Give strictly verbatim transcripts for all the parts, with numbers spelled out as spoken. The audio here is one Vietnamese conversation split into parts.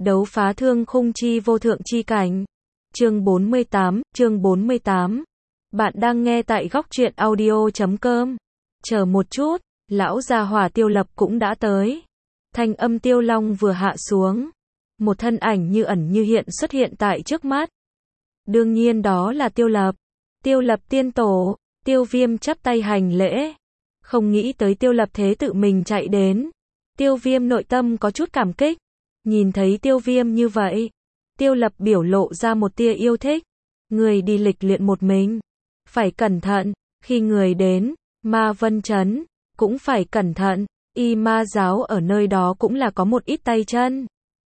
Đấu phá thương khung chi vô thượng chi cảnh. Chương bốn mươi tám, chương bốn mươi tám. Bạn đang nghe tại góc truyện audio chấm com. Chờ một chút, lão già hỏa Tiêu Lập cũng đã tới. Thanh âm Tiêu Long vừa hạ xuống, một thân ảnh như ẩn như hiện xuất hiện tại trước mắt. Đương nhiên đó là Tiêu Lập. Tiêu Lập tiên tổ. Tiêu Viêm chắp tay hành lễ. Không nghĩ tới Tiêu Lập thế tự mình chạy đến. Tiêu Viêm nội tâm có chút cảm kích. Nhìn thấy Tiêu Viêm như vậy, Tiêu Lập biểu lộ ra một tia yêu thích. Người đi lịch luyện một mình, phải cẩn thận, khi người đến Ma Vân Trấn, cũng phải cẩn thận, Y Ma giáo ở nơi đó cũng là có một ít tay chân.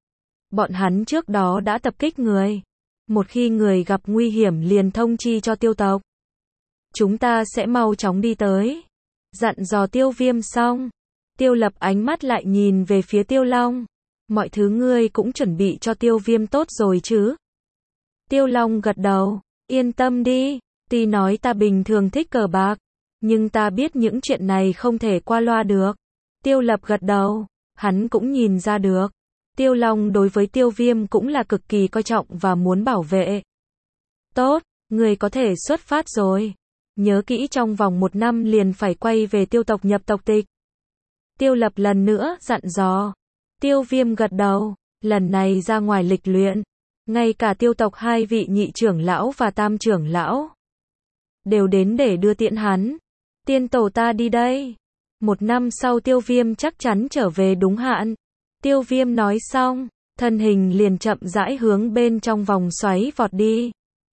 Bọn hắn trước đó đã tập kích người, một khi người gặp nguy hiểm liền thông chi cho tiêu tộc. Chúng ta sẽ mau chóng đi tới. Dặn dò Tiêu Viêm xong, Tiêu Lập ánh mắt lại nhìn về phía Tiêu Long. Mọi thứ ngươi cũng chuẩn bị cho Tiêu Viêm tốt rồi chứ? Tiêu Long gật đầu, yên tâm đi, tuy nói ta bình thường thích cờ bạc, nhưng ta biết những chuyện này không thể qua loa được. Tiêu Lập gật đầu, hắn cũng nhìn ra được. Tiêu Long đối với Tiêu Viêm cũng là cực kỳ coi trọng và muốn bảo vệ. Tốt, người có thể xuất phát rồi. Nhớ kỹ trong vòng một năm liền phải quay về tiêu tộc nhập tộc tịch. Tiêu Lập lần nữa dặn dò. Tiêu Viêm gật đầu, lần này ra ngoài lịch luyện, ngay cả tiêu tộc hai vị nhị trưởng lão và tam trưởng lão đều đến để đưa tiễn hắn. Tiên tổ ta đi đây. Một năm sau Tiêu Viêm chắc chắn trở về đúng hạn. Tiêu Viêm nói xong, thân hình liền chậm rãi hướng bên trong vòng xoáy vọt đi.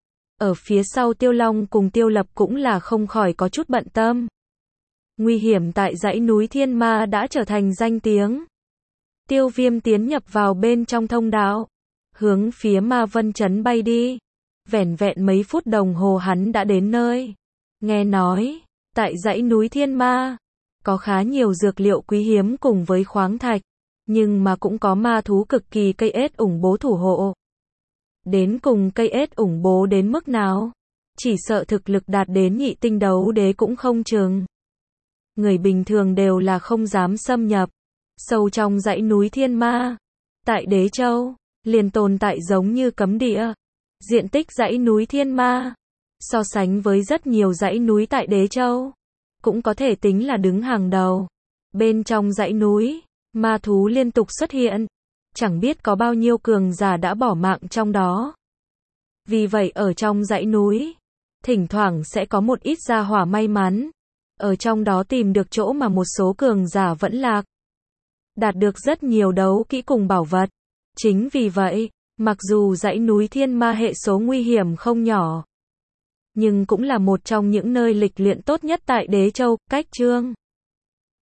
Ở phía sau Tiêu Long cùng Tiêu Lập cũng là không khỏi có chút bận tâm. Nguy hiểm tại dãy núi Thiên Ma đã trở thành danh tiếng. Tiêu Viêm tiến nhập vào bên trong thông đạo, hướng phía Ma Vân Trấn bay đi. Vẻn vẹn mấy phút đồng hồ hắn đã đến nơi. Nghe nói, tại dãy núi Thiên Ma, có khá nhiều dược liệu quý hiếm cùng với khoáng thạch, nhưng mà cũng có ma thú cực kỳ cây ết ủng bố thủ hộ. Đến cùng cây ết ủng bố đến mức nào? Chỉ sợ thực lực đạt đến nhị tinh đấu đế cũng không chừng. Người bình thường đều là không dám xâm nhập. Sâu trong dãy núi Thiên Ma, tại Đế Châu, liền tồn tại giống như cấm địa. Diện tích dãy núi Thiên Ma, so sánh với rất nhiều dãy núi tại Đế Châu, cũng có thể tính là đứng hàng đầu. Bên trong dãy núi, ma thú liên tục xuất hiện, chẳng biết có bao nhiêu cường giả đã bỏ mạng trong đó. Vì vậy ở trong dãy núi, thỉnh thoảng sẽ có một ít gia hỏa may mắn, ở trong đó tìm được chỗ mà một số cường giả vẫn lạc. Đạt được rất nhiều đấu kỹ cùng bảo vật. Chính vì vậy, mặc dù dãy núi Thiên Ma hệ số nguy hiểm không nhỏ, nhưng cũng là một trong những nơi lịch luyện tốt nhất tại Đế Châu. Cách chương